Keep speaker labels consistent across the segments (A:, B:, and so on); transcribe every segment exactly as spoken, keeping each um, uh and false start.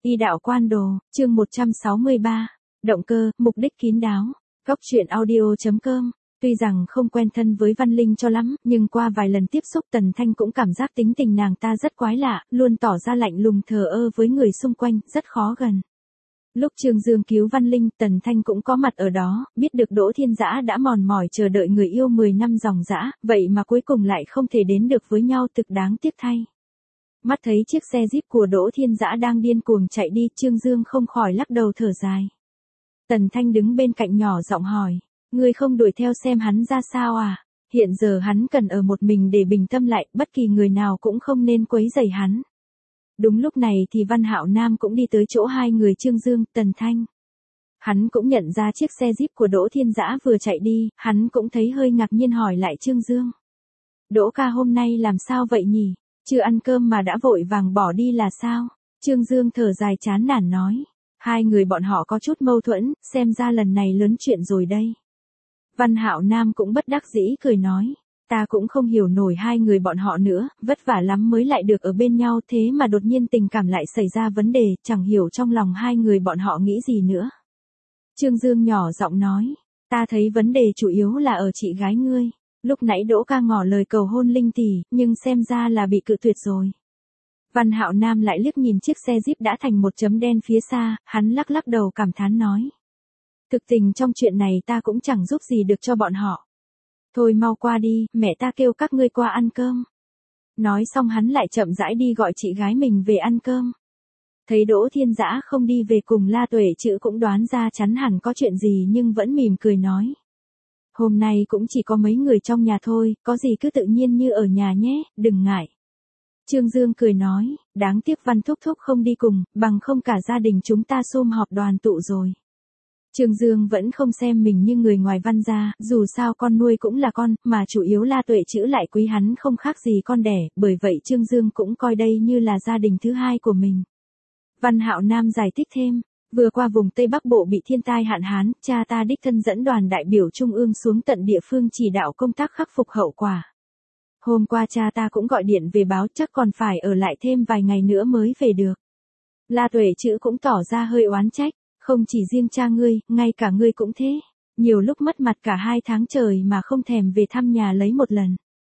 A: Y đạo quan đồ, chương một trăm sáu mươi ba. Động cơ, mục đích kín đáo. Góc truyện audio chấm com. Tuy rằng không quen thân với Văn Linh cho lắm, nhưng qua vài lần tiếp xúc Tần Thanh cũng cảm giác tính tình nàng ta rất quái lạ, luôn tỏ ra lạnh lùng thờ ơ với người xung quanh, rất khó gần. Lúc Trương Dương cứu Văn Linh, Tần Thanh cũng có mặt ở đó, biết được Đỗ Thiên Dã đã mòn mỏi chờ đợi người yêu mười năm dòng dã, vậy mà cuối cùng lại không thể đến được với nhau, thực đáng tiếc thay. Mắt thấy chiếc xe Jeep của Đỗ Thiên Dã đang điên cuồng chạy đi, Trương Dương không khỏi lắc đầu thở dài. Tần Thanh đứng bên cạnh nhỏ giọng hỏi, ngươi không đuổi theo xem hắn ra sao à? Hiện giờ hắn cần ở một mình để bình tâm lại, bất kỳ người nào cũng không nên quấy rầy hắn. Đúng lúc này thì Văn Hạo Nam cũng đi tới chỗ hai người Trương Dương, Tần Thanh. Hắn cũng nhận ra chiếc xe Jeep của Đỗ Thiên Dã vừa chạy đi, hắn cũng thấy hơi ngạc nhiên hỏi lại Trương Dương. Đỗ ca hôm nay làm sao vậy nhỉ? Chưa ăn cơm mà đã vội vàng bỏ đi là sao? Trương Dương thở dài chán nản nói. Hai người bọn họ có chút mâu thuẫn, xem ra lần này lớn chuyện rồi đây. Văn Hạo Nam cũng bất đắc dĩ cười nói. Ta cũng không hiểu nổi hai người bọn họ nữa, vất vả lắm mới lại được ở bên nhau, thế mà đột nhiên tình cảm lại xảy ra vấn đề, chẳng hiểu trong lòng hai người bọn họ nghĩ gì nữa. Trương Dương nhỏ giọng nói. Ta thấy vấn đề chủ yếu là ở chị gái ngươi. Lúc nãy Đỗ ca ngỏ lời cầu hôn Linh tỷ, nhưng xem ra là bị cự tuyệt rồi. Văn Hạo Nam lại liếc nhìn chiếc xe Jeep đã thành một chấm đen phía xa, hắn lắc lắc đầu cảm thán nói. Thực tình trong chuyện này ta cũng chẳng giúp gì được cho bọn họ. Thôi mau qua đi, mẹ ta kêu các ngươi qua ăn cơm. Nói xong hắn lại chậm rãi đi gọi chị gái mình về ăn cơm. Thấy Đỗ Thiên Dã không đi về cùng La Tuệ Trữ cũng đoán ra chắn hẳn có chuyện gì nhưng vẫn mỉm cười nói. Hôm nay cũng chỉ có mấy người trong nhà thôi, có gì cứ tự nhiên như ở nhà nhé, đừng ngại. Trương Dương cười nói, đáng tiếc Văn Thúc Thúc không đi cùng, bằng không cả gia đình chúng ta sum họp đoàn tụ rồi. Trương Dương vẫn không xem mình như người ngoài Văn gia, dù sao con nuôi cũng là con, mà chủ yếu La Tuệ Trữ lại quý hắn không khác gì con đẻ, bởi vậy Trương Dương cũng coi đây như là gia đình thứ hai của mình. Văn Hạo Nam giải thích thêm. Vừa qua vùng Tây Bắc Bộ bị thiên tai hạn hán, cha ta đích thân dẫn đoàn đại biểu Trung ương xuống tận địa phương chỉ đạo công tác khắc phục hậu quả. Hôm qua cha ta cũng gọi điện về báo chắc còn phải ở lại thêm vài ngày nữa mới về được. La Tuệ Trữ cũng tỏ ra hơi oán trách, không chỉ riêng cha ngươi, ngay cả ngươi cũng thế. Nhiều lúc mất mặt cả hai tháng trời mà không thèm về thăm nhà lấy một lần.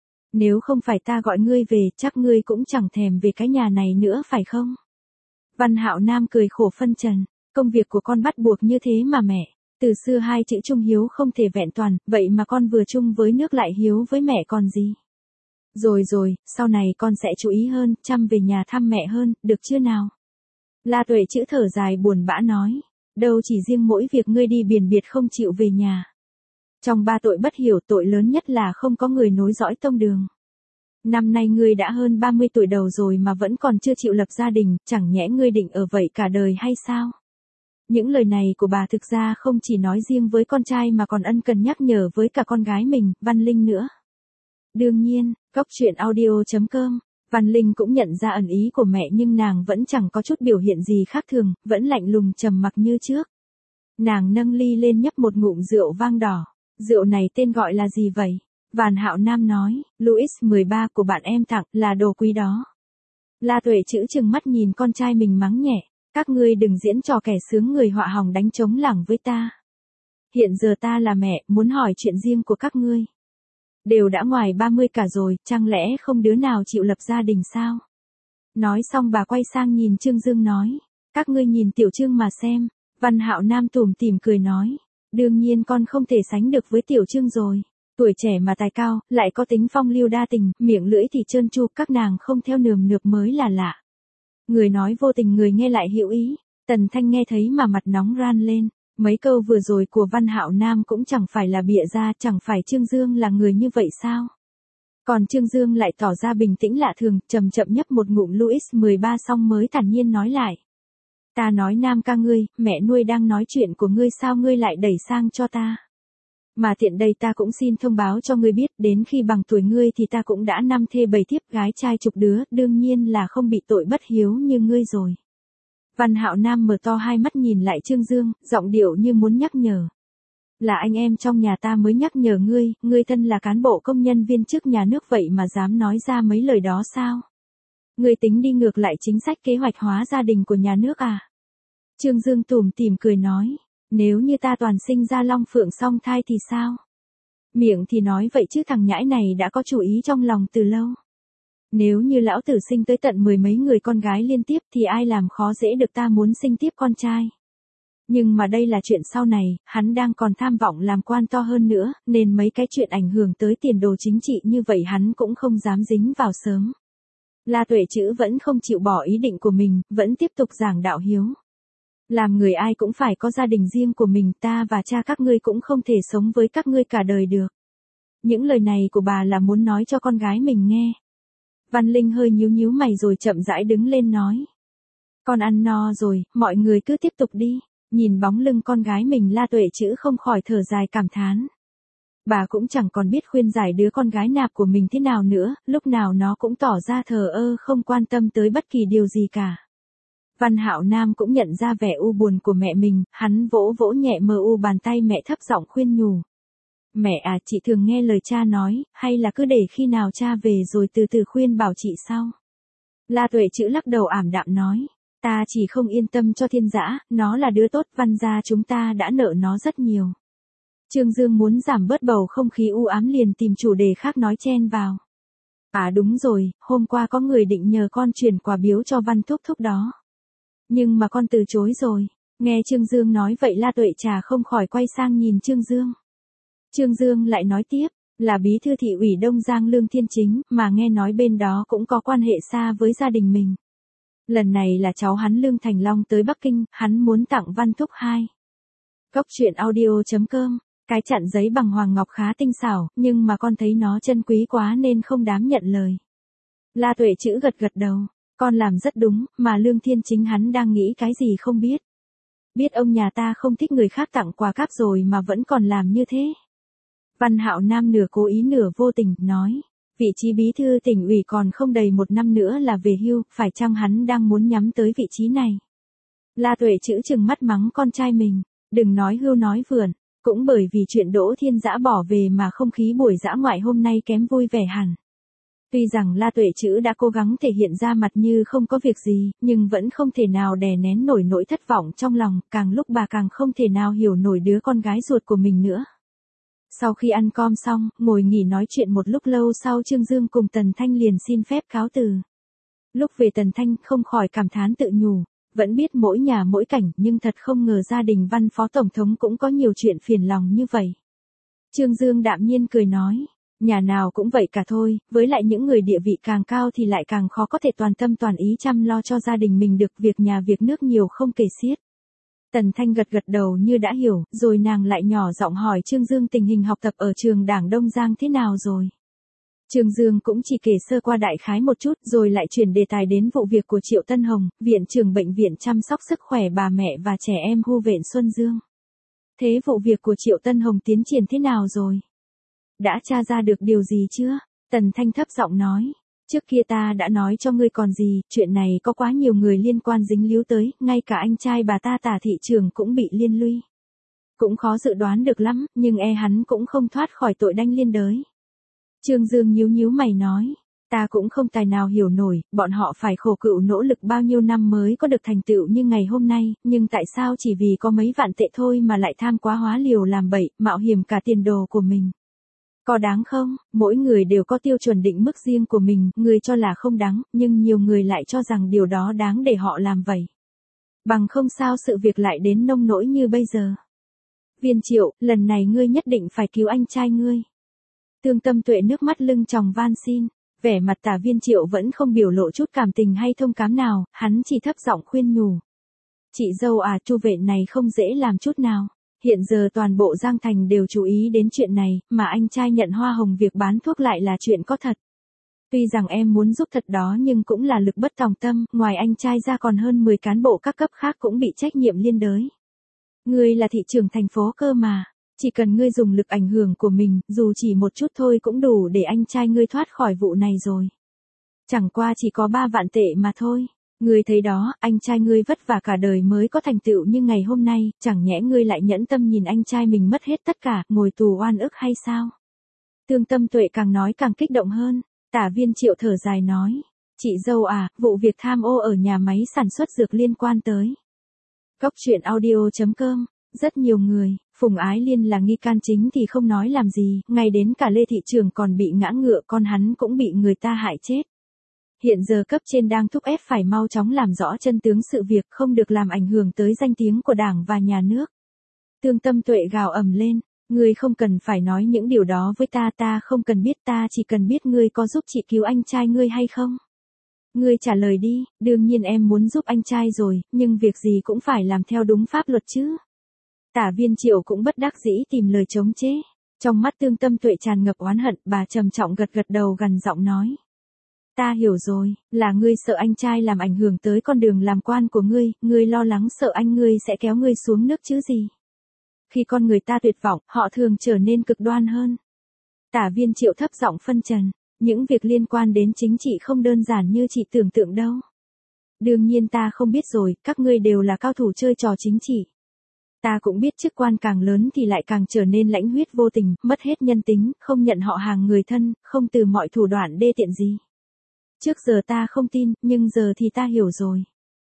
A: Nếu không phải ta gọi ngươi về, chắc ngươi cũng chẳng thèm về cái nhà này nữa phải không? Văn Hạo Nam cười khổ phân trần. Công việc của con bắt buộc như thế mà mẹ, từ xưa hai chữ trung hiếu không thể vẹn toàn, vậy mà con vừa chung với nước lại hiếu với mẹ còn gì. Rồi rồi, sau này con sẽ chú ý hơn, chăm về nhà thăm mẹ hơn, được chưa nào? La Tuệ Trữ thở dài buồn bã nói, đâu chỉ riêng mỗi việc ngươi đi biển biệt không chịu về nhà. Trong ba tội bất hiểu tội lớn nhất là không có người nối dõi tông đường. Năm nay ngươi đã hơn ba mươi tuổi đầu rồi mà vẫn còn chưa chịu lập gia đình, chẳng nhẽ ngươi định ở vậy cả đời hay sao? Những lời này của bà thực ra không chỉ nói riêng với con trai mà còn ân cần nhắc nhở với cả con gái mình, Văn Linh nữa. Đương nhiên, góc truyện audio chấm com, Văn Linh cũng nhận ra ẩn ý của mẹ nhưng nàng vẫn chẳng có chút biểu hiện gì khác thường, vẫn lạnh lùng trầm mặc như trước. Nàng nâng ly lên nhấp một ngụm rượu vang đỏ. Rượu này tên gọi là gì vậy? Văn Hạo Nam nói, Louis mười ba của bạn em tặng, là đồ quý đó. La Tuệ Trữ trừng mắt nhìn con trai mình mắng nhẹ. Các ngươi đừng diễn trò kẻ sướng người họa hòng đánh trống lảng với ta. Hiện giờ ta là mẹ, muốn hỏi chuyện riêng của các ngươi. Đều đã ngoài ba mươi cả rồi, chẳng lẽ không đứa nào chịu lập gia đình sao? Nói xong bà quay sang nhìn Trương Dương nói. Các ngươi nhìn Tiểu Trương mà xem. Văn Hạo Nam tủm tỉm cười nói. Đương nhiên con không thể sánh được với Tiểu Trương rồi. Tuổi trẻ mà tài cao, lại có tính phong lưu đa tình, miệng lưỡi thì trơn tru, các nàng không theo nườm nượp mới là lạ. Người nói vô tình người nghe lại hữu ý, Tần Thanh nghe thấy mà mặt nóng ran lên, mấy câu vừa rồi của Văn Hạo Nam cũng chẳng phải là bịa ra, chẳng phải Trương Dương là người như vậy sao? Còn Trương Dương lại tỏ ra bình tĩnh lạ thường, chậm chậm nhấp một ngụm Louis mười ba xong mới thản nhiên nói lại. Ta nói Nam ca ngươi, mẹ nuôi đang nói chuyện của ngươi sao ngươi lại đẩy sang cho ta? Mà tiện đây ta cũng xin thông báo cho ngươi biết, đến khi bằng tuổi ngươi thì ta cũng đã năm thê bảy thiếp gái trai chục đứa, đương nhiên là không bị tội bất hiếu như ngươi rồi. Văn Hạo Nam mở to hai mắt nhìn lại Trương Dương, giọng điệu như muốn nhắc nhở. Là anh em trong nhà ta mới nhắc nhở ngươi, ngươi thân là cán bộ công nhân viên chức nhà nước vậy mà dám nói ra mấy lời đó sao? Ngươi tính đi ngược lại chính sách kế hoạch hóa gia đình của nhà nước à? Trương Dương tủm tỉm cười nói, nếu như ta toàn sinh ra long phượng song thai thì sao? Miệng thì nói vậy chứ thằng nhãi này đã có chủ ý trong lòng từ lâu. Nếu như lão tử sinh tới tận mười mấy người con gái liên tiếp thì ai làm khó dễ được ta muốn sinh tiếp con trai. Nhưng mà đây là chuyện sau này, hắn đang còn tham vọng làm quan to hơn nữa, nên mấy cái chuyện ảnh hưởng tới tiền đồ chính trị như vậy hắn cũng không dám dính vào sớm. La Tuệ Trữ vẫn không chịu bỏ ý định của mình, vẫn tiếp tục giảng đạo hiếu. Làm người ai cũng phải có gia đình riêng của mình, ta và cha các ngươi cũng không thể sống với các ngươi cả đời được. Những lời này của bà là muốn nói cho con gái mình nghe. Văn Linh hơi nhíu nhíu mày rồi chậm rãi đứng lên nói. Con ăn no rồi, mọi người cứ tiếp tục đi. Nhìn bóng lưng con gái mình La Tuệ Trữ không khỏi thở dài cảm thán. Bà cũng chẳng còn biết khuyên giải đứa con gái nạp của mình thế nào nữa, lúc nào nó cũng tỏ ra thờ ơ không quan tâm tới bất kỳ điều gì cả. Văn Hạo Nam cũng nhận ra vẻ u buồn của mẹ mình, hắn vỗ vỗ nhẹ mờ u bàn tay mẹ thấp giọng khuyên nhủ. Mẹ à, chị thường nghe lời cha nói, hay là cứ để khi nào cha về rồi từ từ khuyên bảo chị sau. La Tuệ Trữ lắc đầu ảm đạm nói. Ta chỉ không yên tâm cho Thiên Dã, nó là đứa tốt, Văn gia chúng ta đã nợ nó rất nhiều. Trương Dương muốn giảm bớt bầu không khí u ám liền tìm chủ đề khác nói chen vào. À đúng rồi, hôm qua có người định nhờ con chuyển quà biếu cho Văn Thúc Thúc đó. Nhưng mà con từ chối rồi. Nghe Trương Dương nói vậy La Tuệ Trà không khỏi quay sang nhìn Trương Dương. Trương Dương lại nói tiếp, là bí thư thị ủy Đông Giang Lương Thiên Chính, mà nghe nói bên đó cũng có quan hệ xa với gia đình mình. Lần này là cháu hắn Lương Thành Long tới Bắc Kinh, hắn muốn tặng Văn Thúc hai. Góc truyện audio chấm com, cái chặn giấy bằng hoàng ngọc khá tinh xảo, nhưng mà con thấy nó chân quý quá nên không dám nhận lời. La Tuệ Trữ gật gật đầu, con làm rất đúng, mà Lương Thiên Chính hắn đang nghĩ cái gì không biết. Biết ông nhà ta không thích người khác tặng quà cáp rồi mà vẫn còn làm như thế. Văn Hạo Nam nửa cố ý nửa vô tình, nói. Vị trí bí thư tỉnh ủy còn không đầy một năm nữa là về hưu, phải chăng hắn đang muốn nhắm tới vị trí này? La Tuệ Trữ trừng mắt mắng con trai mình, đừng nói hưu nói vượn, cũng bởi vì chuyện Đỗ Thiên Dã bỏ về mà không khí buổi dã ngoại hôm nay kém vui vẻ hẳn. Tuy rằng La Tuệ Trữ đã cố gắng thể hiện ra mặt như không có việc gì, nhưng vẫn không thể nào đè nén nổi nỗi thất vọng trong lòng, càng lúc bà càng không thể nào hiểu nổi đứa con gái ruột của mình nữa. Sau khi ăn cơm xong, ngồi nghỉ nói chuyện một lúc lâu sau Trương Dương cùng Tần Thanh liền xin phép cáo từ. Lúc về Tần Thanh không khỏi cảm thán tự nhủ, vẫn biết mỗi nhà mỗi cảnh nhưng thật không ngờ gia đình Văn Phó Tổng thống cũng có nhiều chuyện phiền lòng như vậy. Trương Dương đạm nhiên cười nói, nhà nào cũng vậy cả thôi, với lại những người địa vị càng cao thì lại càng khó có thể toàn tâm toàn ý chăm lo cho gia đình mình được, việc nhà việc nước nhiều không kể xiết. Tần Thanh gật gật đầu như đã hiểu, rồi nàng lại nhỏ giọng hỏi Trương Dương tình hình học tập ở trường Đảng Đông Giang thế nào rồi. Trương Dương cũng chỉ kể sơ qua đại khái một chút rồi lại chuyển đề tài đến vụ việc của Triệu Tân Hồng, viện trưởng bệnh viện chăm sóc sức khỏe bà mẹ và trẻ em Hu Vện Xuân Dương. Thế vụ việc của Triệu Tân Hồng tiến triển thế nào rồi? Đã tra ra được điều gì chưa? Tần Thanh thấp giọng nói. Trước kia ta đã nói cho ngươi còn gì, chuyện này có quá nhiều người liên quan dính líu tới, ngay cả anh trai bà ta Tả thị trưởng cũng bị liên lụy. Cũng khó dự đoán được lắm, nhưng e hắn cũng không thoát khỏi tội đanh liên đới. Trương Dương nhíu nhíu mày nói, ta cũng không tài nào hiểu nổi, bọn họ phải khổ cựu nỗ lực bao nhiêu năm mới có được thành tựu như ngày hôm nay, nhưng tại sao chỉ vì có mấy vạn tệ thôi mà lại tham quá hóa liều làm bậy, mạo hiểm cả tiền đồ của mình. Có đáng không? Mỗi người đều có tiêu chuẩn định mức riêng của mình, người cho là không đáng, nhưng nhiều người lại cho rằng điều đó đáng để họ làm vậy. Bằng không sao sự việc lại đến nông nỗi như bây giờ. Viên Triệu, lần này ngươi nhất định phải cứu anh trai ngươi. Tương Tâm Tuệ nước mắt lưng tròng van xin, vẻ mặt Tả Viên Triệu vẫn không biểu lộ chút cảm tình hay thông cảm nào, hắn chỉ thấp giọng khuyên nhủ. Chị dâu à, Chu Vện này không dễ làm chút nào. Hiện giờ toàn bộ Giang Thành đều chú ý đến chuyện này, mà anh trai nhận hoa hồng việc bán thuốc lại là chuyện có thật. Tuy rằng em muốn giúp thật đó nhưng cũng là lực bất tòng tâm, ngoài anh trai ra còn hơn mười cán bộ các cấp khác cũng bị trách nhiệm liên đới. Ngươi là thị trưởng thành phố cơ mà, chỉ cần ngươi dùng lực ảnh hưởng của mình, dù chỉ một chút thôi cũng đủ để anh trai ngươi thoát khỏi vụ này rồi. Chẳng qua chỉ có ba vạn tệ mà thôi. Ngươi thấy đó, anh trai ngươi vất vả cả đời mới có thành tựu như ngày hôm nay, chẳng nhẽ ngươi lại nhẫn tâm nhìn anh trai mình mất hết tất cả, ngồi tù oan ức hay sao? Tương Tâm Tuệ càng nói càng kích động hơn, Tả Viên Triệu thở dài nói, Chị dâu à, vụ việc tham ô ở nhà máy sản xuất dược liên quan tới. Góc truyện audio chấm com, rất nhiều người, Phùng Ái Liên là nghi can chính thì không nói làm gì, ngay đến cả Lê Thị Trường còn bị ngã ngựa, con hắn cũng bị người ta hại chết. Hiện giờ cấp trên đang thúc ép phải mau chóng làm rõ chân tướng sự việc, không được làm ảnh hưởng tới danh tiếng của Đảng và nhà nước. Tương Tâm Tuệ gào ầm lên, ngươi không cần phải nói những điều đó với ta, ta không cần biết, ta chỉ cần biết ngươi có giúp chị cứu anh trai ngươi hay không. Ngươi trả lời đi, đương nhiên em muốn giúp anh trai rồi, nhưng việc gì cũng phải làm theo đúng pháp luật chứ. Tả Viên Triệu cũng bất đắc dĩ tìm lời chống chế. Trong mắt Tương Tâm Tuệ tràn ngập oán hận, bà trầm trọng gật gật đầu gằn giọng nói. Ta hiểu rồi, là ngươi sợ anh trai làm ảnh hưởng tới con đường làm quan của ngươi, ngươi lo lắng sợ anh ngươi sẽ kéo ngươi xuống nước chứ gì. Khi con người ta tuyệt vọng, họ thường trở nên cực đoan hơn. Tả Viên Triệu thấp giọng phân trần, những việc liên quan đến chính trị không đơn giản như chị tưởng tượng đâu. Đương nhiên ta không biết rồi, các ngươi đều là cao thủ chơi trò chính trị. Ta cũng biết chức quan càng lớn thì lại càng trở nên lãnh huyết vô tình, mất hết nhân tính, không nhận họ hàng người thân, không từ mọi thủ đoạn đê tiện gì. Trước giờ ta không tin, nhưng giờ thì ta hiểu rồi.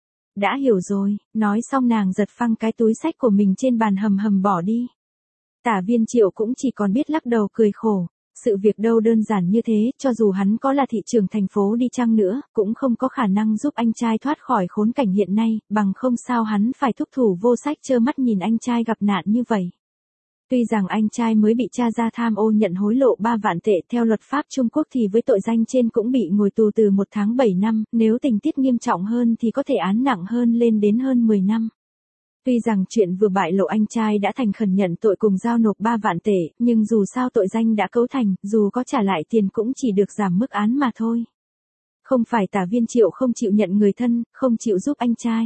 A: Đã hiểu rồi, nói xong nàng giật phăng cái túi xách của mình trên bàn hầm hầm bỏ đi. Tả Viên Triệu cũng chỉ còn biết lắc đầu cười khổ. Sự việc đâu đơn giản như thế, cho dù hắn có là thị trưởng thành phố đi chăng nữa, cũng không có khả năng giúp anh trai thoát khỏi khốn cảnh hiện nay, bằng không sao hắn phải thúc thủ vô sách trơ mắt nhìn anh trai gặp nạn như vậy. Tuy rằng anh trai mới bị tra ra tham ô nhận hối lộ ba vạn tệ theo luật pháp Trung Quốc thì với tội danh trên cũng bị ngồi tù từ một tháng bảy năm, nếu tình tiết nghiêm trọng hơn thì có thể án nặng hơn lên đến hơn mười năm. Tuy rằng chuyện vừa bại lộ anh trai đã thành khẩn nhận tội cùng giao nộp ba vạn tệ, nhưng dù sao tội danh đã cấu thành, dù có trả lại tiền cũng chỉ được giảm mức án mà thôi. Không phải Tả Viên Triệu không chịu nhận người thân, không chịu giúp anh trai.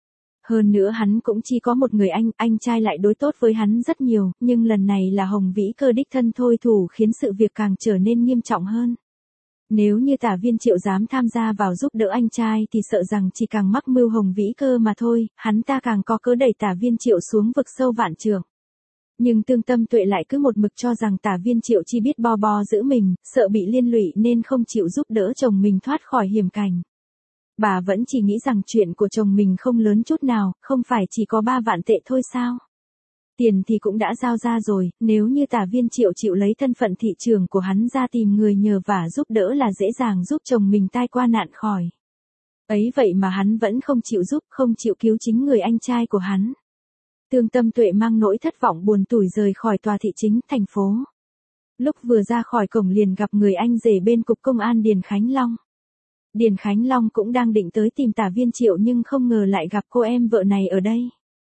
A: Hơn nữa hắn cũng chỉ có một người anh, anh trai lại đối tốt với hắn rất nhiều, nhưng lần này là Hồng Vĩ Cơ đích thân thôi thủ khiến sự việc càng trở nên nghiêm trọng hơn. Nếu như Tả Viên Triệu dám tham gia vào giúp đỡ anh trai thì sợ rằng chỉ càng mắc mưu Hồng Vĩ Cơ mà thôi, hắn ta càng có cớ đẩy Tả Viên Triệu xuống vực sâu vạn trượng. Nhưng Tương Tâm Tuệ lại cứ một mực cho rằng Tả Viên Triệu chỉ biết bo bo giữ mình, sợ bị liên lụy nên không chịu giúp đỡ chồng mình thoát khỏi hiểm cảnh. Bà vẫn chỉ nghĩ rằng chuyện của chồng mình không lớn chút nào, không phải chỉ có ba vạn tệ thôi sao? Tiền thì cũng đã giao ra rồi, nếu như Tả Viên Triệu chịu lấy thân phận thị trường của hắn ra tìm người nhờ vả giúp đỡ là dễ dàng giúp chồng mình tai qua nạn khỏi. Ấy vậy mà hắn vẫn không chịu giúp, không chịu cứu chính người anh trai của hắn. Tương Tâm Tuệ mang nỗi thất vọng buồn tủi rời khỏi tòa thị chính thành phố. Lúc vừa ra khỏi cổng liền gặp người anh rể bên cục công an Điền Khánh Long. Điền Khánh Long cũng đang định tới tìm Tả Viên Triệu nhưng không ngờ lại gặp cô em vợ này ở đây.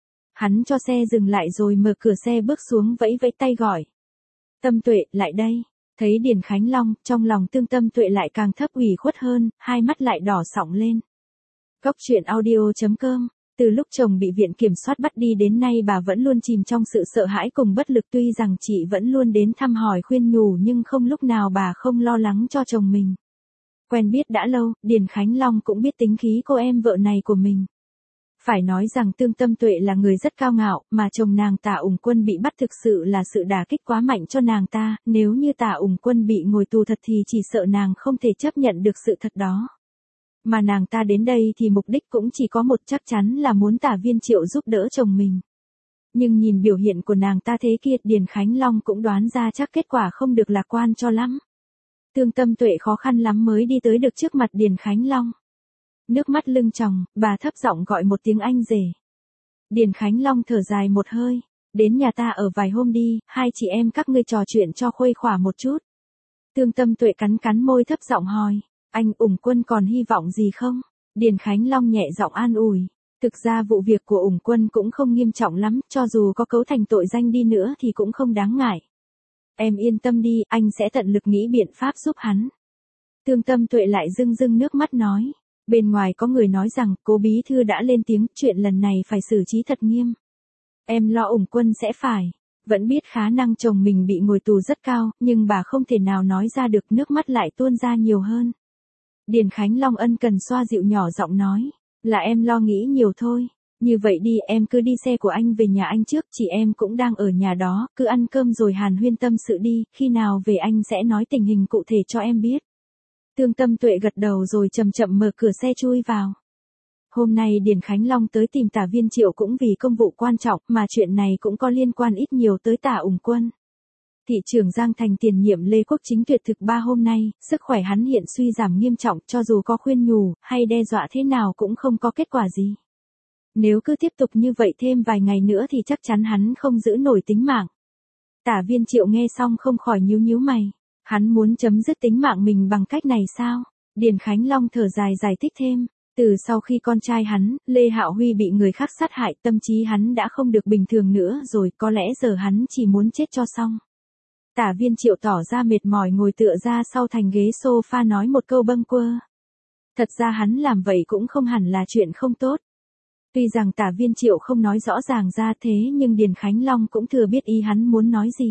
A: Hắn cho xe dừng lại rồi mở cửa xe bước xuống vẫy vẫy tay gọi. Tâm Tuệ, lại đây. Thấy Điền Khánh Long, trong lòng Tương Tâm Tuệ lại càng thấp ủy khuất hơn, hai mắt lại đỏ sọng lên. Góc truyện audio chấm com. Từ lúc chồng bị viện kiểm soát bắt đi đến nay bà vẫn luôn chìm trong sự sợ hãi cùng bất lực, tuy rằng chị vẫn luôn đến thăm hỏi khuyên nhủ nhưng không lúc nào bà không lo lắng cho chồng mình. Quen biết đã lâu, Điền Khánh Long cũng biết tính khí cô em vợ này của mình. Phải nói rằng Tương Tâm Tuệ là người rất cao ngạo, mà chồng nàng Tả Ủng Quân bị bắt thực sự là sự đả kích quá mạnh cho nàng ta, nếu như Tả Ủng Quân bị ngồi tù thật thì chỉ sợ nàng không thể chấp nhận được sự thật đó. Mà nàng ta đến đây thì mục đích cũng chỉ có một, chắc chắn là muốn Tả Viên Triệu giúp đỡ chồng mình. Nhưng nhìn biểu hiện của nàng ta thế kia, Điền Khánh Long cũng đoán ra chắc kết quả không được lạc quan cho lắm. Tương Tâm Tuệ khó khăn lắm mới đi tới được trước mặt Điền Khánh Long. Nước mắt lưng tròng, bà thấp giọng gọi một tiếng anh rể. Điền Khánh Long thở dài một hơi, đến nhà ta ở vài hôm đi, hai chị em các ngươi trò chuyện cho khuây khỏa một chút. Tương Tâm Tuệ cắn cắn môi thấp giọng hỏi, anh Ủng Quân còn hy vọng gì không? Điền Khánh Long nhẹ giọng an ủi, thực ra vụ việc của Ủng Quân cũng không nghiêm trọng lắm, cho dù có cấu thành tội danh đi nữa thì cũng không đáng ngại. Em yên tâm đi, anh sẽ tận lực nghĩ biện pháp giúp hắn. Tương Tâm Tuệ lại rưng rưng nước mắt nói. Bên ngoài có người nói rằng, cố bí thư đã lên tiếng, chuyện lần này phải xử trí thật nghiêm. Em lo Ủng Quân sẽ phải. Vẫn biết khả năng chồng mình bị ngồi tù rất cao, nhưng bà không thể nào nói ra được, nước mắt lại tuôn ra nhiều hơn. Điền Khánh Long ân cần xoa dịu nhỏ giọng nói, là em lo nghĩ nhiều thôi. Như vậy đi, em cứ đi xe của anh về nhà anh trước, chị em cũng đang ở nhà đó, cứ ăn cơm rồi hàn huyên tâm sự đi, khi nào về anh sẽ nói tình hình cụ thể cho em biết. Tương Tâm Tuệ gật đầu rồi chậm chậm mở cửa xe chui vào. Hôm nay Điền Khánh Long tới tìm Tả Viên Triệu cũng vì công vụ quan trọng, mà chuyện này cũng có liên quan ít nhiều tới Tả Ủng Quân. Thị trưởng Giang Thành tiền nhiệm Lê Quốc Chính tuyệt thực ba hôm nay, sức khỏe hắn hiện suy giảm nghiêm trọng, cho dù có khuyên nhủ, hay đe dọa thế nào cũng không có kết quả gì. Nếu cứ tiếp tục như vậy thêm vài ngày nữa thì chắc chắn hắn không giữ nổi tính mạng. Tả Viên Triệu nghe xong không khỏi nhíu nhíu mày. Hắn muốn chấm dứt tính mạng mình bằng cách này sao? Điền Khánh Long thở dài giải thích thêm. Từ sau khi con trai hắn, Lê Hạo Huy bị người khác sát hại, tâm trí hắn đã không được bình thường nữa rồi, có lẽ giờ hắn chỉ muốn chết cho xong. Tả Viên Triệu tỏ ra mệt mỏi ngồi tựa ra sau thành ghế sofa nói một câu bâng quơ. Thật ra hắn làm vậy cũng không hẳn là chuyện không tốt. Tuy rằng Tả Viên Triệu không nói rõ ràng ra thế nhưng Điền Khánh Long cũng thừa biết ý hắn muốn nói gì.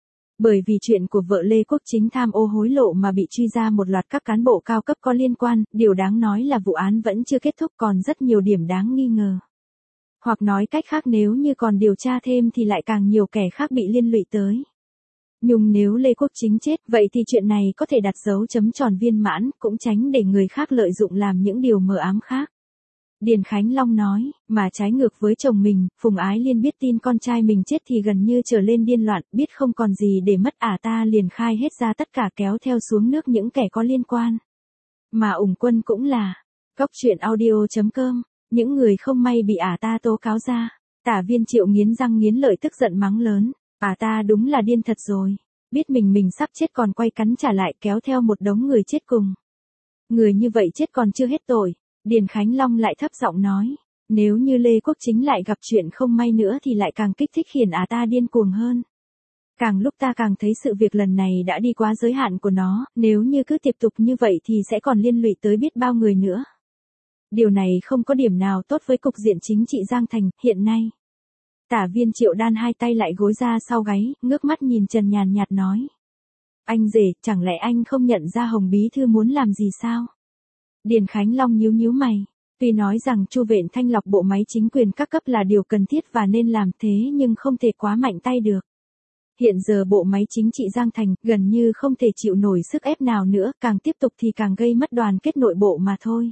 A: Bởi vì chuyện của vợ Lê Quốc Chính tham ô hối lộ mà bị truy ra một loạt các cán bộ cao cấp có liên quan, điều đáng nói là vụ án vẫn chưa kết thúc, còn rất nhiều điểm đáng nghi ngờ. Hoặc nói cách khác, nếu như còn điều tra thêm thì lại càng nhiều kẻ khác bị liên lụy tới. Nhưng nếu Lê Quốc Chính chết, vậy thì chuyện này có thể đặt dấu chấm tròn viên mãn, cũng tránh để người khác lợi dụng làm những điều mờ ám khác. Điền Khánh Long nói, mà trái ngược với chồng mình, Phùng Ái Liên biết tin con trai mình chết thì gần như trở lên điên loạn, biết không còn gì để mất ả ta liền khai hết ra tất cả, kéo theo xuống nước những kẻ có liên quan. Mà Ủng Quân cũng là, góc truyện audio chấm com, những người không may bị ả ta tố cáo ra. Tả Viên Triệu nghiến răng nghiến lợi tức giận mắng lớn, ả ta đúng là điên thật rồi, biết mình mình sắp chết còn quay cắn trả lại, kéo theo một đống người chết cùng. Người như vậy chết còn chưa hết tội. Điền Khánh Long lại thấp giọng nói, nếu như Lê Quốc Chính lại gặp chuyện không may nữa thì lại càng kích thích khiến ả ta điên cuồng hơn. Càng lúc ta càng thấy sự việc lần này đã đi quá giới hạn của nó, nếu như cứ tiếp tục như vậy thì sẽ còn liên lụy tới biết bao người nữa. Điều này không có điểm nào tốt với cục diện chính trị Giang Thành hiện nay. Tả Viên Triệu đan hai tay lại gối ra sau gáy, ngước mắt nhìn Trần nhàn nhạt nói. Anh rể, chẳng lẽ anh không nhận ra Hồng Bí Thư muốn làm gì sao? Điền Khánh Long nhíu nhíu mày, tuy nói rằng chu vện thanh lọc bộ máy chính quyền các cấp là điều cần thiết và nên làm thế nhưng không thể quá mạnh tay được. Hiện giờ bộ máy chính trị Giang Thành gần như không thể chịu nổi sức ép nào nữa, càng tiếp tục thì càng gây mất đoàn kết nội bộ mà thôi.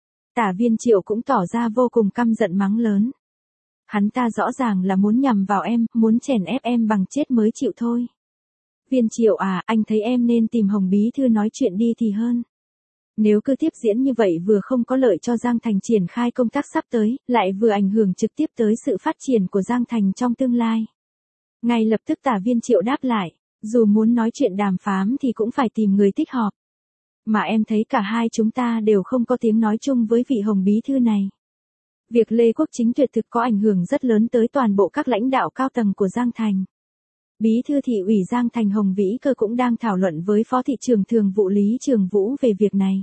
A: Tả Viên Triệu cũng tỏ ra vô cùng căm giận mắng lớn. Hắn ta rõ ràng là muốn nhằm vào em, muốn chèn ép em bằng chết mới chịu thôi. Viên Triệu à, anh thấy em nên tìm Hồng Bí Thư nói chuyện đi thì hơn. Nếu cứ tiếp diễn như vậy vừa không có lợi cho Giang Thành triển khai công tác sắp tới, lại vừa ảnh hưởng trực tiếp tới sự phát triển của Giang Thành trong tương lai. Ngay lập tức Tả Viên Triệu đáp lại, dù muốn nói chuyện đàm phán thì cũng phải tìm người thích hợp. Mà em thấy cả hai chúng ta đều không có tiếng nói chung với vị Hồng Bí Thư này. Việc Lê Quốc Chính tuyệt thực có ảnh hưởng rất lớn tới toàn bộ các lãnh đạo cao tầng của Giang Thành. Bí thư thị ủy Giang Thành Hồng Vĩ Cơ cũng đang thảo luận với Phó thị trưởng thường vụ Lý Trường Vũ về việc này.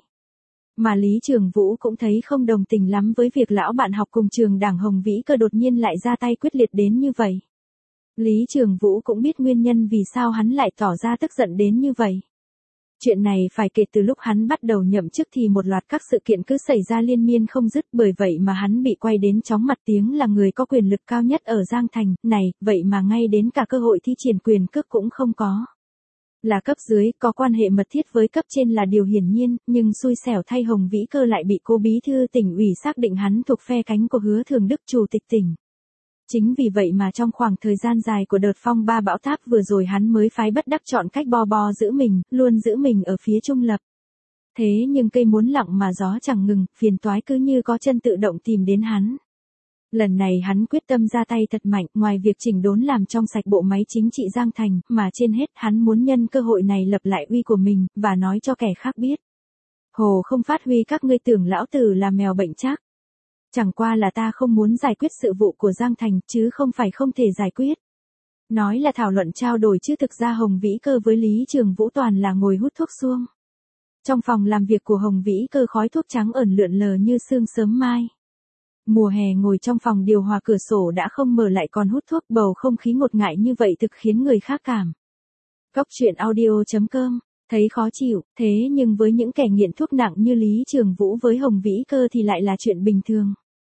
A: Mà Lý Trường Vũ cũng thấy không đồng tình lắm với việc lão bạn học cùng trường đảng Hồng Vĩ Cơ đột nhiên lại ra tay quyết liệt đến như vậy. Lý Trường Vũ cũng biết nguyên nhân vì sao hắn lại tỏ ra tức giận đến như vậy. Chuyện này phải kể từ lúc hắn bắt đầu nhậm chức thì một loạt các sự kiện cứ xảy ra liên miên không dứt, bởi vậy mà hắn bị quay đến chóng mặt tiếng là người có quyền lực cao nhất ở Giang Thành, này, vậy mà ngay đến cả cơ hội thi triển quyền cước cũng không có. Là cấp dưới, có quan hệ mật thiết với cấp trên là điều hiển nhiên, nhưng xui xẻo thay Hồng Vĩ Cơ lại bị cô bí thư tỉnh ủy xác định hắn thuộc phe cánh của Hứa Thường Đức chủ tịch tỉnh. Chính vì vậy mà trong khoảng thời gian dài của đợt phong ba bão táp vừa rồi hắn mới phái bất đắc chọn cách bo bo giữ mình, luôn giữ mình ở phía trung lập. Thế nhưng cây muốn lặng mà gió chẳng ngừng, phiền toái cứ như có chân tự động tìm đến hắn. Lần này hắn quyết tâm ra tay thật mạnh, ngoài việc chỉnh đốn làm trong sạch bộ máy chính trị Giang Thành, mà trên hết hắn muốn nhân cơ hội này lập lại uy của mình, và nói cho kẻ khác biết. Hồ không phát huy các ngươi tưởng lão tử là mèo bệnh trác. Chẳng qua là ta không muốn giải quyết sự vụ của Giang Thành, chứ không phải không thể giải quyết. Nói là thảo luận trao đổi chứ thực ra Hồng Vĩ Cơ với Lý Trường Vũ toàn là ngồi hút thuốc suông. Trong phòng làm việc của Hồng Vĩ Cơ khói thuốc trắng ẩn lượn lờ như sương sớm mai. Mùa hè ngồi trong phòng điều hòa cửa sổ đã không mở lại còn hút thuốc, bầu không khí ngột ngại như vậy thực khiến người khác cảm. Góc truyện audio chấm com, thấy khó chịu, thế nhưng với những kẻ nghiện thuốc nặng như Lý Trường Vũ với Hồng Vĩ Cơ thì lại là chuyện bình thường.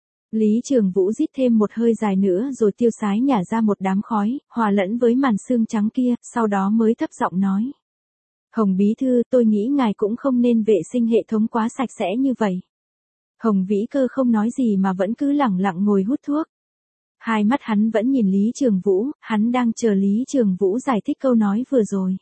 A: Lý Trường Vũ rít thêm một hơi dài nữa rồi tiêu sái nhả ra một đám khói, hòa lẫn với màn sương trắng kia, sau đó mới thấp giọng nói. Hồng Bí Thư, tôi nghĩ ngài cũng không nên vệ sinh hệ thống quá sạch sẽ như vậy. Hồng Vĩ Cơ không nói gì mà vẫn cứ lẳng lặng ngồi hút thuốc. Hai mắt hắn vẫn nhìn Lý Trường Vũ, hắn đang chờ Lý Trường Vũ giải thích câu nói vừa rồi.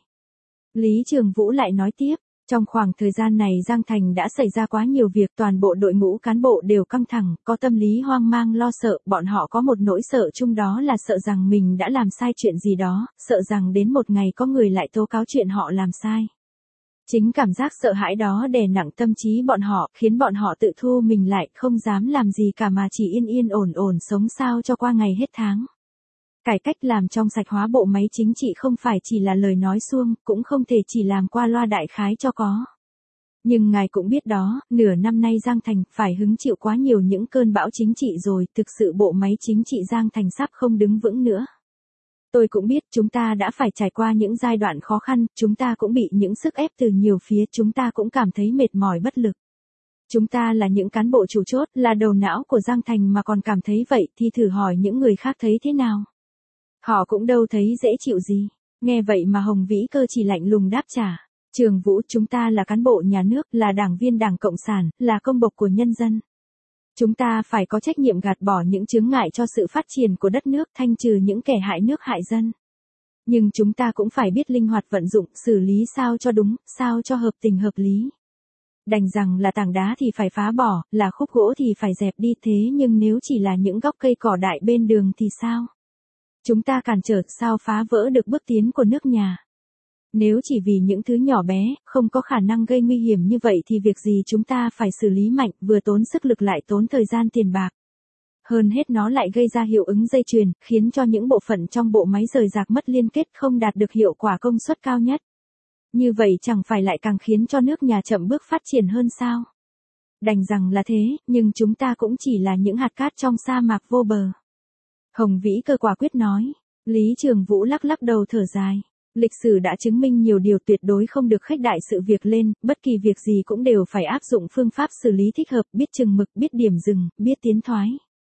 A: Lý Trường Vũ lại nói tiếp, trong khoảng thời gian này Giang Thành đã xảy ra quá nhiều việc, toàn bộ đội ngũ cán bộ đều căng thẳng, có tâm lý hoang mang lo sợ, bọn họ có một nỗi sợ chung, đó là sợ rằng mình đã làm sai chuyện gì đó, sợ rằng đến một ngày có người lại tố cáo chuyện họ làm sai. Chính cảm giác sợ hãi đó đè nặng tâm trí bọn họ, khiến bọn họ tự thu mình lại, không dám làm gì cả mà chỉ yên yên ổn ổn sống sao cho qua ngày hết tháng. Cải cách làm trong sạch hóa bộ máy chính trị không phải chỉ là lời nói suông, cũng không thể chỉ làm qua loa đại khái cho có. Nhưng ngài cũng biết đó, nửa năm nay Giang Thành phải hứng chịu quá nhiều những cơn bão chính trị rồi, thực sự bộ máy chính trị Giang Thành sắp không đứng vững nữa. Tôi cũng biết chúng ta đã phải trải qua những giai đoạn khó khăn, chúng ta cũng bị những sức ép từ nhiều phía, chúng ta cũng cảm thấy mệt mỏi bất lực. Chúng ta là những cán bộ chủ chốt, là đầu não của Giang Thành mà còn cảm thấy vậy thì thử hỏi những người khác thấy thế nào. Họ cũng đâu thấy dễ chịu gì. Nghe vậy mà Hồng Vĩ Cơ chỉ lạnh lùng đáp trả. Trường Vũ, chúng ta là cán bộ nhà nước, là đảng viên Đảng Cộng sản, là công bộc của nhân dân. Chúng ta phải có trách nhiệm gạt bỏ những chướng ngại cho sự phát triển của đất nước, thanh trừ những kẻ hại nước hại dân. Nhưng chúng ta cũng phải biết linh hoạt vận dụng, xử lý sao cho đúng, sao cho hợp tình hợp lý. Đành rằng là tảng đá thì phải phá bỏ, là khúc gỗ thì phải dẹp đi, thế nhưng nếu chỉ là những gốc cây cỏ dại bên đường thì sao? Chúng ta cản trở sao phá vỡ được bước tiến của nước nhà. Nếu chỉ vì những thứ nhỏ bé, không có khả năng gây nguy hiểm như vậy thì việc gì chúng ta phải xử lý mạnh, vừa tốn sức lực lại tốn thời gian tiền bạc. Hơn hết nó lại gây ra hiệu ứng dây chuyền, khiến cho những bộ phận trong bộ máy rời rạc mất liên kết, không đạt được hiệu quả công suất cao nhất. Như vậy chẳng phải lại càng khiến cho nước nhà chậm bước phát triển hơn sao? Đành rằng là thế, nhưng chúng ta cũng chỉ là những hạt cát trong sa mạc vô bờ. Hồng Vĩ Cơ quả quyết nói. Lý Trường Vũ lắc lắc đầu thở dài. Lịch sử đã chứng minh nhiều điều, tuyệt đối không được khuếch đại sự việc lên, bất kỳ việc gì cũng đều phải áp dụng phương pháp xử lý thích hợp, biết chừng mực, biết điểm dừng, biết tiến thoái.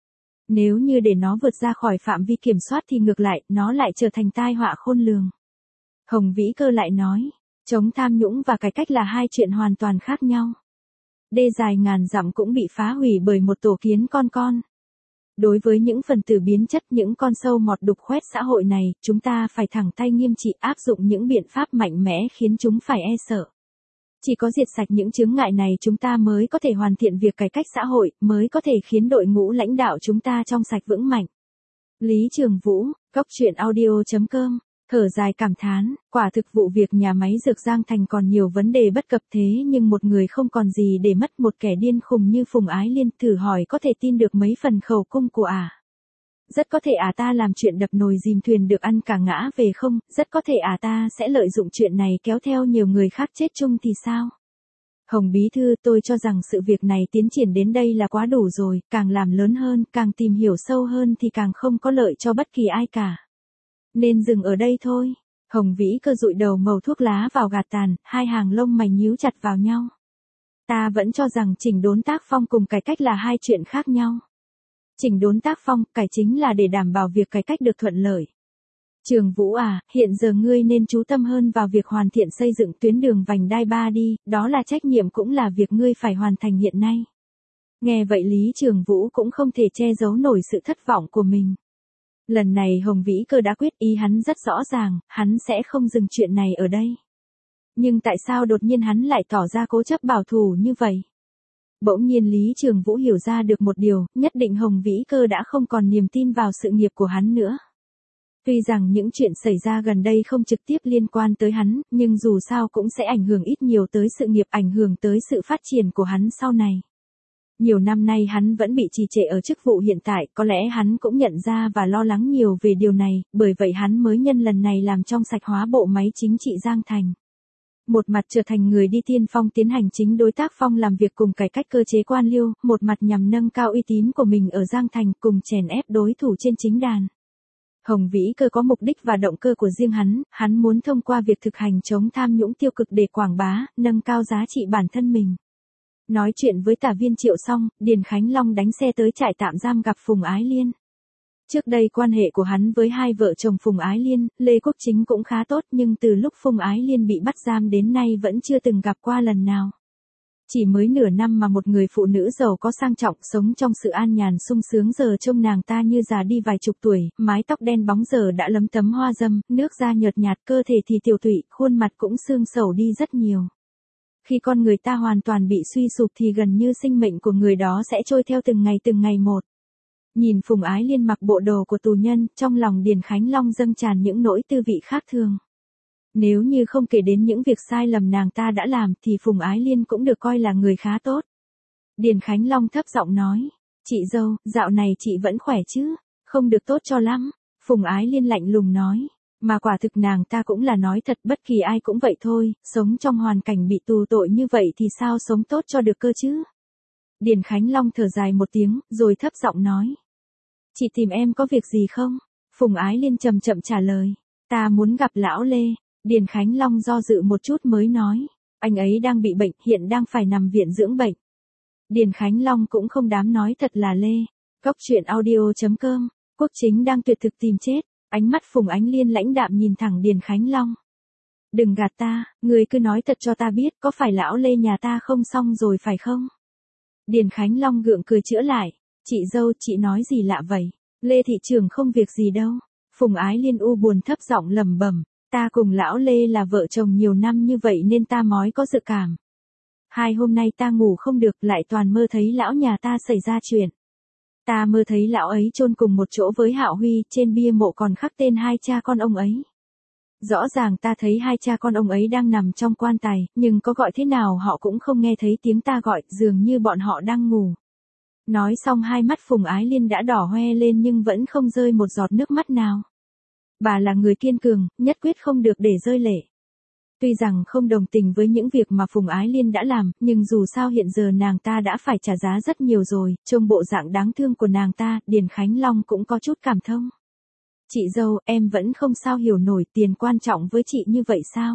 A: Nếu như để nó vượt ra khỏi phạm vi kiểm soát thì ngược lại, nó lại trở thành tai họa khôn lường. Hồng Vĩ Cơ lại nói, chống tham nhũng và cải cách là hai chuyện hoàn toàn khác nhau. Đê dài ngàn dặm cũng bị phá hủy bởi một tổ kiến con con. Đối với những phần tử biến chất, những con sâu mọt đục khoét xã hội này, chúng ta phải thẳng tay nghiêm trị, áp dụng những biện pháp mạnh mẽ khiến chúng phải e sợ. Chỉ có diệt sạch những chướng ngại này chúng ta mới có thể hoàn thiện việc cải cách xã hội, mới có thể khiến đội ngũ lãnh đạo chúng ta trong sạch vững mạnh. Lý Trường Vũ, Góc Chuyện Audio chấm com, thở dài cảm thán, quả thực vụ việc nhà máy dược Giang Thành còn nhiều vấn đề bất cập, thế nhưng một người không còn gì để mất, một kẻ điên khùng như Phùng Ái Liên, thử hỏi có thể tin được mấy phần khẩu cung của ả. À? Rất có thể ả à ta làm chuyện đập nồi dìm thuyền được ăn cả ngã về không, rất có thể ả à ta sẽ lợi dụng chuyện này kéo theo nhiều người khác chết chung thì sao? Hồng Bí Thư, tôi cho rằng sự việc này tiến triển đến đây là quá đủ rồi, càng làm lớn hơn, càng tìm hiểu sâu hơn thì càng không có lợi cho bất kỳ ai cả. Nên dừng ở đây thôi. Hồng Vĩ Cơ dụi đầu màu thuốc lá vào gạt tàn, hai hàng lông mày nhíu chặt vào nhau. Ta vẫn cho rằng chỉnh đốn tác phong cùng cải cách là hai chuyện khác nhau. Chỉnh đốn tác phong, cải chính là để đảm bảo việc cải cách được thuận lợi. Trường Vũ à, hiện giờ ngươi nên chú tâm hơn vào việc hoàn thiện xây dựng tuyến đường vành đai ba đi, đó là trách nhiệm cũng là việc ngươi phải hoàn thành hiện nay. Nghe vậy Lý Trường Vũ cũng không thể che giấu nổi sự thất vọng của mình. Lần này Hồng Vĩ Cơ đã quyết ý hắn rất rõ ràng, hắn sẽ không dừng chuyện này ở đây. Nhưng tại sao đột nhiên hắn lại tỏ ra cố chấp bảo thủ như vậy? Bỗng nhiên Lý Trường Vũ hiểu ra được một điều, nhất định Hồng Vĩ Cơ đã không còn niềm tin vào sự nghiệp của hắn nữa. Tuy rằng những chuyện xảy ra gần đây không trực tiếp liên quan tới hắn, nhưng dù sao cũng sẽ ảnh hưởng ít nhiều tới sự nghiệp, ảnh hưởng tới sự phát triển của hắn sau này. Nhiều năm nay hắn vẫn bị trì trệ ở chức vụ hiện tại, có lẽ hắn cũng nhận ra và lo lắng nhiều về điều này, bởi vậy hắn mới nhân lần này làm trong sạch hóa bộ máy chính trị Giang Thành. Một mặt trở thành người đi tiên phong tiến hành chính đối tác phong làm việc cùng cải cách cơ chế quan liêu, một mặt nhằm nâng cao uy tín của mình ở Giang Thành cùng chèn ép đối thủ trên chính đàn. Hồng Vĩ Cơ có mục đích và động cơ của riêng hắn, hắn muốn thông qua việc thực hành chống tham nhũng tiêu cực để quảng bá, nâng cao giá trị bản thân mình. Nói chuyện với Tả Viên Triệu xong, Điền Khánh Long đánh xe tới trại tạm giam gặp Phùng Ái Liên. Trước đây quan hệ của hắn với hai vợ chồng Phùng Ái Liên, Lê Quốc Chính cũng khá tốt nhưng từ lúc Phùng Ái Liên bị bắt giam đến nay vẫn chưa từng gặp qua lần nào. Chỉ mới nửa năm mà một người phụ nữ giàu có sang trọng sống trong sự an nhàn sung sướng giờ trông nàng ta như già đi vài chục tuổi, mái tóc đen bóng giờ đã lấm tấm hoa dâm, nước da nhợt nhạt, cơ thể thì tiểu tụy, khuôn mặt cũng xương xẩu đi rất nhiều. Khi con người ta hoàn toàn bị suy sụp thì gần như sinh mệnh của người đó sẽ trôi theo từng ngày từng ngày một. Nhìn Phùng Ái Liên mặc bộ đồ của tù nhân, trong lòng Điền Khánh Long dâng tràn những nỗi tư vị khác thường. Nếu như không kể đến những việc sai lầm nàng ta đã làm thì Phùng Ái Liên cũng được coi là người khá tốt. Điền Khánh Long thấp giọng nói, chị dâu, dạo này chị vẫn khỏe chứ, không được tốt cho lắm. Phùng Ái Liên lạnh lùng nói, mà quả thực nàng ta cũng là nói thật, bất kỳ ai cũng vậy thôi, sống trong hoàn cảnh bị tù tội như vậy thì sao sống tốt cho được cơ chứ. Điền Khánh Long thở dài một tiếng, rồi thấp giọng nói, chị tìm em có việc gì không? Phùng Ái Liên chậm chậm trả lời, ta muốn gặp lão Lê. Điền Khánh Long do dự một chút mới nói, anh ấy đang bị bệnh, hiện đang phải nằm viện dưỡng bệnh. Điền Khánh Long cũng không dám nói thật là Lê. Góc truyện audio chấm com, Quốc Chính đang tuyệt thực tìm chết, ánh mắt Phùng Ánh Liên lãnh đạm nhìn thẳng Điền Khánh Long. Đừng gạt ta, người cứ nói thật cho ta biết, có phải lão Lê nhà ta không xong rồi phải không? Điền Khánh Long gượng cười chữa lại, chị dâu, chị nói gì lạ vậy? Lê thị trưởng không việc gì đâu. Phùng Ái Liên u buồn thấp giọng lẩm bẩm. Ta cùng lão Lê là vợ chồng nhiều năm như vậy nên ta mói có dự cảm. Hai hôm nay ta ngủ không được, lại toàn mơ thấy lão nhà ta xảy ra chuyện. Ta mơ thấy lão ấy chôn cùng một chỗ với Hạo Huy, trên bia mộ còn khắc tên hai cha con ông ấy. Rõ ràng ta thấy hai cha con ông ấy đang nằm trong quan tài, nhưng có gọi thế nào họ cũng không nghe thấy tiếng ta gọi, dường như bọn họ đang ngủ. Nói xong hai mắt Phùng Ái Liên đã đỏ hoe lên nhưng vẫn không rơi một giọt nước mắt nào. Bà là người kiên cường, nhất quyết không được để rơi lệ. Tuy rằng không đồng tình với những việc mà Phùng Ái Liên đã làm, nhưng dù sao hiện giờ nàng ta đã phải trả giá rất nhiều rồi, trông bộ dạng đáng thương của nàng ta, Điền Khánh Long cũng có chút cảm thông. Chị dâu, em vẫn không sao hiểu nổi, tiền quan trọng với chị như vậy sao?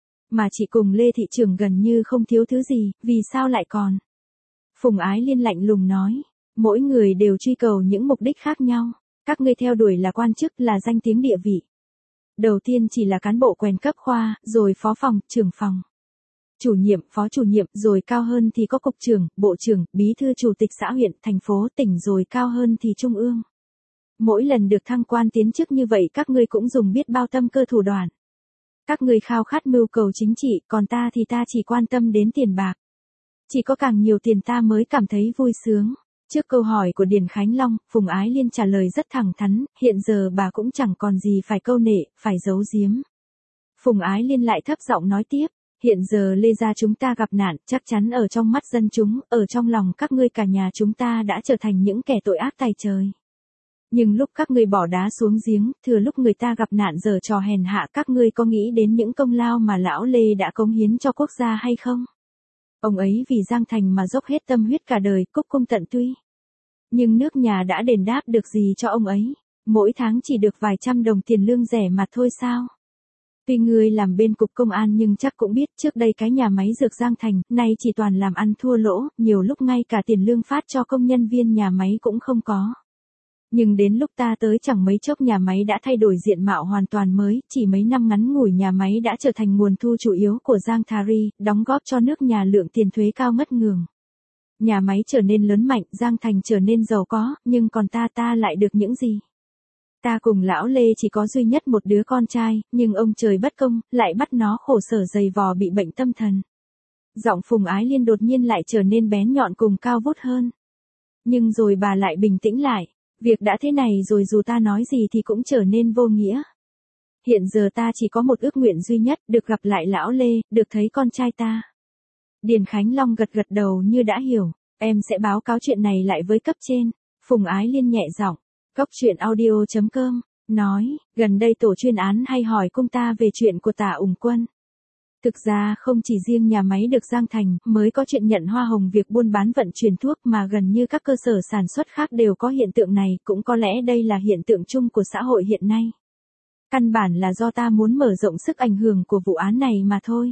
A: Mà chị cùng Lê thị trưởng gần như không thiếu thứ gì, vì sao lại còn? Phùng Ái Liên lạnh lùng nói, mỗi người đều truy cầu những mục đích khác nhau. Các ngươi theo đuổi là quan chức, là danh tiếng địa vị. Đầu tiên chỉ là cán bộ quèn cấp khoa, rồi phó phòng, trưởng phòng, chủ nhiệm, phó chủ nhiệm, rồi cao hơn thì có cục trưởng, bộ trưởng, bí thư chủ tịch xã huyện, thành phố, tỉnh, rồi cao hơn thì trung ương. Mỗi lần được thăng quan tiến chức như vậy các ngươi cũng dùng biết bao tâm cơ thủ đoạn. Các ngươi khao khát mưu cầu chính trị, còn ta thì ta chỉ quan tâm đến tiền bạc. Chỉ có càng nhiều tiền ta mới cảm thấy vui sướng. Trước câu hỏi của Điền Khánh Long, Phùng Ái Liên trả lời rất thẳng thắn, hiện giờ bà cũng chẳng còn gì phải câu nệ, phải giấu giếm. Phùng Ái Liên lại thấp giọng nói tiếp, hiện giờ Lê gia chúng ta gặp nạn, chắc chắn ở trong mắt dân chúng, ở trong lòng các ngươi cả nhà chúng ta đã trở thành những kẻ tội ác tày trời. Nhưng lúc các ngươi bỏ đá xuống giếng, thừa lúc người ta gặp nạn giở trò hèn hạ, các ngươi có nghĩ đến những công lao mà lão Lê đã cống hiến cho quốc gia hay không? Ông ấy vì Giang Thành mà dốc hết tâm huyết cả đời, cúc cung tận tụy. Nhưng nước nhà đã đền đáp được gì cho ông ấy? Mỗi tháng chỉ được vài trăm đồng tiền lương rẻ mà thôi sao? Tuy ngươi làm bên cục công an nhưng chắc cũng biết trước đây cái nhà máy dược Giang Thành, nay chỉ toàn làm ăn thua lỗ, nhiều lúc ngay cả tiền lương phát cho công nhân viên nhà máy cũng không có. Nhưng đến lúc ta tới chẳng mấy chốc nhà máy đã thay đổi diện mạo hoàn toàn mới, chỉ mấy năm ngắn ngủi nhà máy đã trở thành nguồn thu chủ yếu của Giang Thari, đóng góp cho nước nhà lượng tiền thuế cao ngất ngường. Nhà máy trở nên lớn mạnh, Giang Thành trở nên giàu có, nhưng còn ta ta lại được những gì? Ta cùng lão Lê chỉ có duy nhất một đứa con trai, nhưng ông trời bất công, lại bắt nó khổ sở dày vò bị bệnh tâm thần. Giọng Phùng Ái Liên đột nhiên lại trở nên bén nhọn cùng cao vút hơn. Nhưng rồi bà lại bình tĩnh lại. Việc đã thế này rồi dù ta nói gì thì cũng trở nên vô nghĩa. Hiện giờ ta chỉ có một ước nguyện duy nhất, được gặp lại lão Lê, được thấy con trai ta. Điền Khánh Long gật gật đầu như đã hiểu, em sẽ báo cáo chuyện này lại với cấp trên. Phùng Ái Liên nhẹ giọng, góc truyện audio chấm com, nói, gần đây tổ chuyên án hay hỏi cung ta về chuyện của Tả Ủng Quân. Thực ra không chỉ riêng nhà máy được Giang Thành mới có chuyện nhận hoa hồng việc buôn bán vận chuyển thuốc mà gần như các cơ sở sản xuất khác đều có hiện tượng này, cũng có lẽ đây là hiện tượng chung của xã hội hiện nay. Căn bản là do ta muốn mở rộng sức ảnh hưởng của vụ án này mà thôi.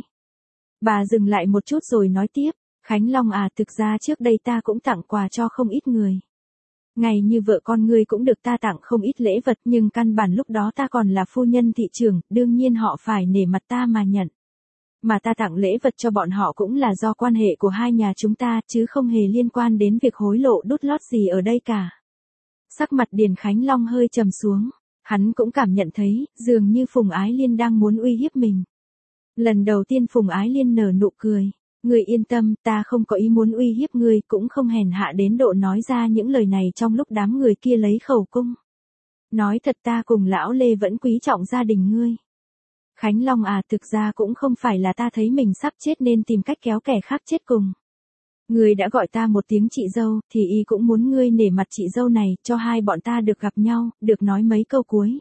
A: Bà dừng lại một chút rồi nói tiếp, Khánh Long à, thực ra trước đây ta cũng tặng quà cho không ít người. Ngay như vợ con ngươi cũng được ta tặng không ít lễ vật, nhưng căn bản lúc đó ta còn là phu nhân thị trường, đương nhiên họ phải nể mặt ta mà nhận. Mà ta tặng lễ vật cho bọn họ cũng là do quan hệ của hai nhà chúng ta, chứ không hề liên quan đến việc hối lộ đút lót gì ở đây cả. Sắc mặt Điền Khánh Long hơi trầm xuống, hắn cũng cảm nhận thấy, dường như Phùng Ái Liên đang muốn uy hiếp mình. Lần đầu tiên Phùng Ái Liên nở nụ cười, ngươi yên tâm, ta không có ý muốn uy hiếp ngươi, cũng không hèn hạ đến độ nói ra những lời này trong lúc đám người kia lấy khẩu cung. Nói thật ta cùng lão Lê vẫn quý trọng gia đình ngươi. Khánh Long à, thực ra cũng không phải là ta thấy mình sắp chết nên tìm cách kéo kẻ khác chết cùng. Ngươi đã gọi ta một tiếng chị dâu, thì y cũng muốn ngươi nể mặt chị dâu này, cho hai bọn ta được gặp nhau, được nói mấy câu cuối.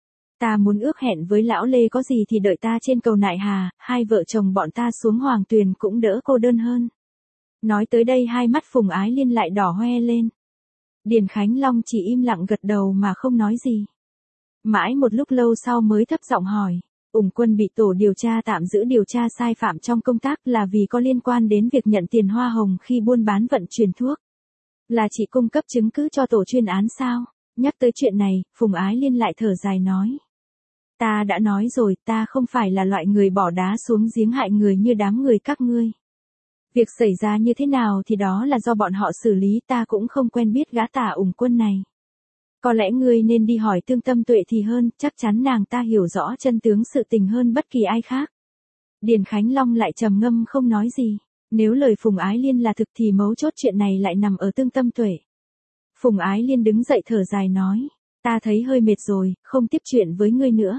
A: Ta muốn ước hẹn với lão Lê có gì thì đợi ta trên cầu Nại Hà, hai vợ chồng bọn ta xuống Hoàng Tuyền cũng đỡ cô đơn hơn. Nói tới đây hai mắt Phùng Ái Liên lại đỏ hoe lên. Điền Khánh Long chỉ im lặng gật đầu mà không nói gì. Mãi một lúc lâu sau mới thấp giọng hỏi, Ủng Quân bị tổ điều tra tạm giữ điều tra sai phạm trong công tác là vì có liên quan đến việc nhận tiền hoa hồng khi buôn bán vận chuyển thuốc. Là chỉ cung cấp chứng cứ cho tổ chuyên án sao? Nhắc tới chuyện này, Phùng Ái Liên lại thở dài nói. Ta đã nói rồi, ta không phải là loại người bỏ đá xuống giếng hại người như đám người các ngươi. Việc xảy ra như thế nào thì đó là do bọn họ xử lý, ta cũng không quen biết gã tả Ủng Quân này. Có lẽ ngươi nên đi hỏi Tương Tâm Tuệ thì hơn, chắc chắn nàng ta hiểu rõ chân tướng sự tình hơn bất kỳ ai khác. Điền Khánh Long lại trầm ngâm không nói gì. Nếu lời Phùng Ái Liên là thực thì mấu chốt chuyện này lại nằm ở Tương Tâm Tuệ. Phùng Ái Liên đứng dậy thở dài nói, ta thấy hơi mệt rồi, không tiếp chuyện với ngươi nữa.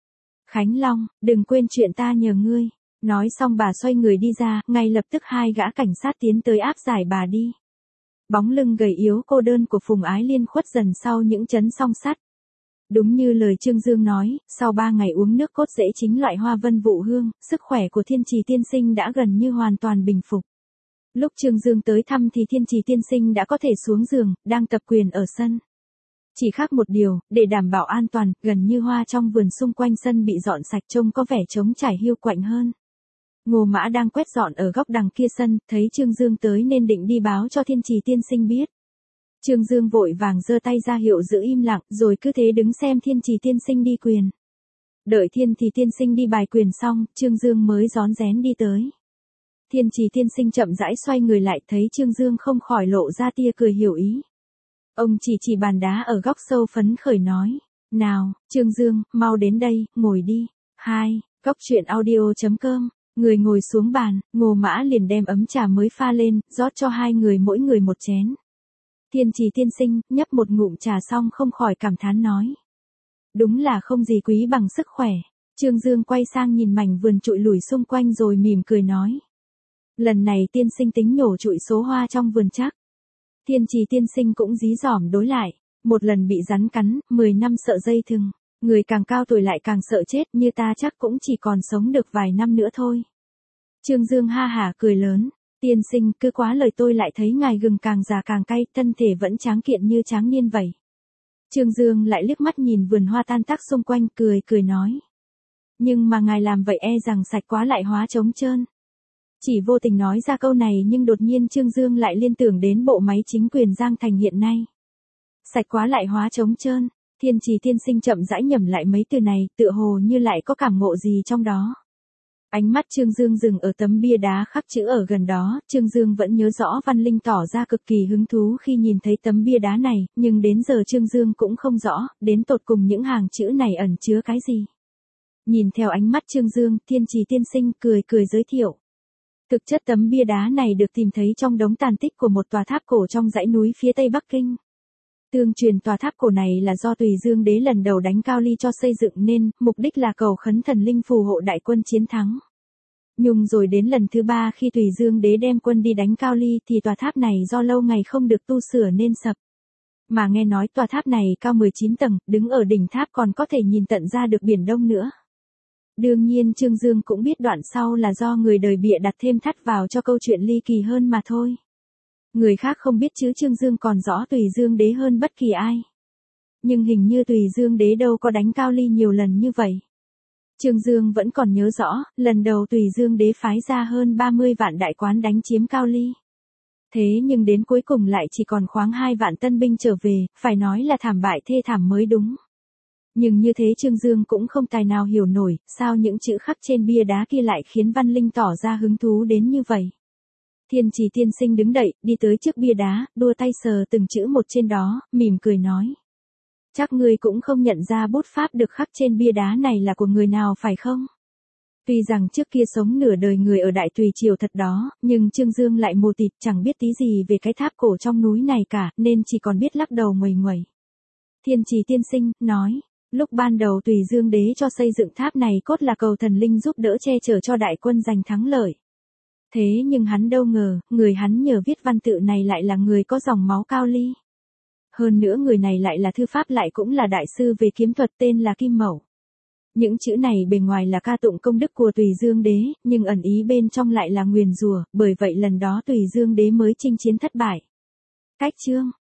A: Khánh Long, đừng quên chuyện ta nhờ ngươi. Nói xong bà xoay người đi ra, ngay lập tức hai gã cảnh sát tiến tới áp giải bà đi. Bóng lưng gầy yếu cô đơn của Phùng Ái Liên khuất dần sau những chấn song sắt. Đúng như lời Trương Dương nói, sau ba ngày uống nước cốt rễ chính loại hoa vân vụ hương, sức khỏe của Thiên Trì tiên sinh đã gần như hoàn toàn bình phục. Lúc Trương Dương tới thăm thì Thiên Trì tiên sinh đã có thể xuống giường, đang tập quyền ở sân. Chỉ khác một điều, để đảm bảo an toàn, gần như hoa trong vườn xung quanh sân bị dọn sạch trông có vẻ trống trải hiu quạnh hơn. Ngô Mã đang quét dọn ở góc đằng kia sân, thấy Trương Dương tới nên định đi báo cho Thiên Trì tiên sinh biết. Trương Dương vội vàng giơ tay ra hiệu giữ im lặng, rồi cứ thế đứng xem Thiên Trì tiên sinh đi quyền. Đợi Thiên Trì tiên sinh đi bài quyền xong, Trương Dương mới rón rén đi tới. Thiên Trì tiên sinh chậm rãi xoay người lại, thấy Trương Dương không khỏi lộ ra tia cười hiểu ý. Ông chỉ chỉ bàn đá ở góc sâu phấn khởi nói, nào, Trương Dương, mau đến đây, ngồi đi. Hai, Góc truyện audio chấm com. Người ngồi xuống bàn, Ngô Mã liền đem ấm trà mới pha lên, rót cho hai người mỗi người một chén. Thiên Trì tiên sinh, nhấp một ngụm trà xong không khỏi cảm thán nói. Đúng là không gì quý bằng sức khỏe. Trương Dương quay sang nhìn mảnh vườn trụi lủi xung quanh rồi mỉm cười nói. Lần này tiên sinh tính nhổ trụi số hoa trong vườn chắc. Thiên Trì tiên sinh cũng dí dỏm đối lại. Một lần bị rắn cắn, mười năm sợ dây thừng. Người càng cao tuổi lại càng sợ chết, như ta chắc cũng chỉ còn sống được vài năm nữa thôi. Trương Dương ha hả cười lớn. Tiên sinh, cứ quá lời tôi lại thấy ngài gừng càng già càng cay, thân thể vẫn tráng kiện như tráng niên vậy. Trương Dương lại liếc mắt nhìn vườn hoa tan tác xung quanh, cười cười nói. Nhưng mà ngài làm vậy e rằng sạch quá lại hóa trống trơn. Chỉ vô tình nói ra câu này nhưng đột nhiên Trương Dương lại liên tưởng đến bộ máy chính quyền Giang Thành hiện nay. Sạch quá lại hóa trống trơn. Thiên Trì tiên sinh chậm rãi nhẩm lại mấy từ này, tựa hồ như lại có cảm ngộ gì trong đó. Ánh mắt Trương Dương dừng ở tấm bia đá khắc chữ ở gần đó, Trương Dương vẫn nhớ rõ Văn Linh tỏ ra cực kỳ hứng thú khi nhìn thấy tấm bia đá này, nhưng đến giờ Trương Dương cũng không rõ, đến tột cùng những hàng chữ này ẩn chứa cái gì. Nhìn theo ánh mắt Trương Dương, Thiên Trì tiên sinh cười cười giới thiệu. Thực chất tấm bia đá này được tìm thấy trong đống tàn tích của một tòa tháp cổ trong dãy núi phía tây Bắc Kinh. Tương truyền tòa tháp cổ này là do Tùy Dương Đế lần đầu đánh Cao Ly cho xây dựng nên, mục đích là cầu khấn thần linh phù hộ đại quân chiến thắng. Nhưng rồi đến lần thứ ba khi Tùy Dương Đế đem quân đi đánh Cao Ly thì tòa tháp này do lâu ngày không được tu sửa nên sập. Mà nghe nói tòa tháp này cao mười chín tầng, đứng ở đỉnh tháp còn có thể nhìn tận ra được Biển Đông nữa. Đương nhiên Trương Dương cũng biết đoạn sau là do người đời bịa đặt thêm thắt vào cho câu chuyện ly kỳ hơn mà thôi. Người khác không biết chứ Trương Dương còn rõ Tùy Dương Đế hơn bất kỳ ai. Nhưng hình như Tùy Dương Đế đâu có đánh Cao Ly nhiều lần như vậy. Trương Dương vẫn còn nhớ rõ, lần đầu Tùy Dương Đế phái ra hơn ba mươi vạn đại quán đánh chiếm Cao Ly. Thế nhưng đến cuối cùng lại chỉ còn khoáng hai vạn tân binh trở về, phải nói là thảm bại thê thảm mới đúng. Nhưng như thế Trương Dương cũng không tài nào hiểu nổi, sao những chữ khắc trên bia đá kia lại khiến Văn Linh tỏ ra hứng thú đến như vậy. Thiên Trì tiên sinh đứng dậy, đi tới trước bia đá, đua tay sờ từng chữ một trên đó, mỉm cười nói. Chắc ngươi cũng không nhận ra bút pháp được khắc trên bia đá này là của người nào phải không? Tuy rằng trước kia sống nửa đời người ở Đại Tùy Triều thật đó, nhưng Trương Dương lại mù tịt chẳng biết tí gì về cái tháp cổ trong núi này cả, nên chỉ còn biết lắc đầu nguầy nguẩy. Thiên Trì tiên sinh, nói, lúc ban đầu Tùy Dương đế cho xây dựng tháp này cốt là cầu thần linh giúp đỡ che chở cho đại quân giành thắng lợi. Thế nhưng hắn đâu ngờ, người hắn nhờ viết văn tự này lại là người có dòng máu Cao Ly. Hơn nữa người này lại là thư pháp lại cũng là đại sư về kiếm thuật tên là Kim Mẩu. Những chữ này bề ngoài là ca tụng công đức của Tùy Dương đế, nhưng ẩn ý bên trong lại là nguyền rủa, bởi vậy lần đó Tùy Dương đế mới chinh chiến thất bại. Cách chương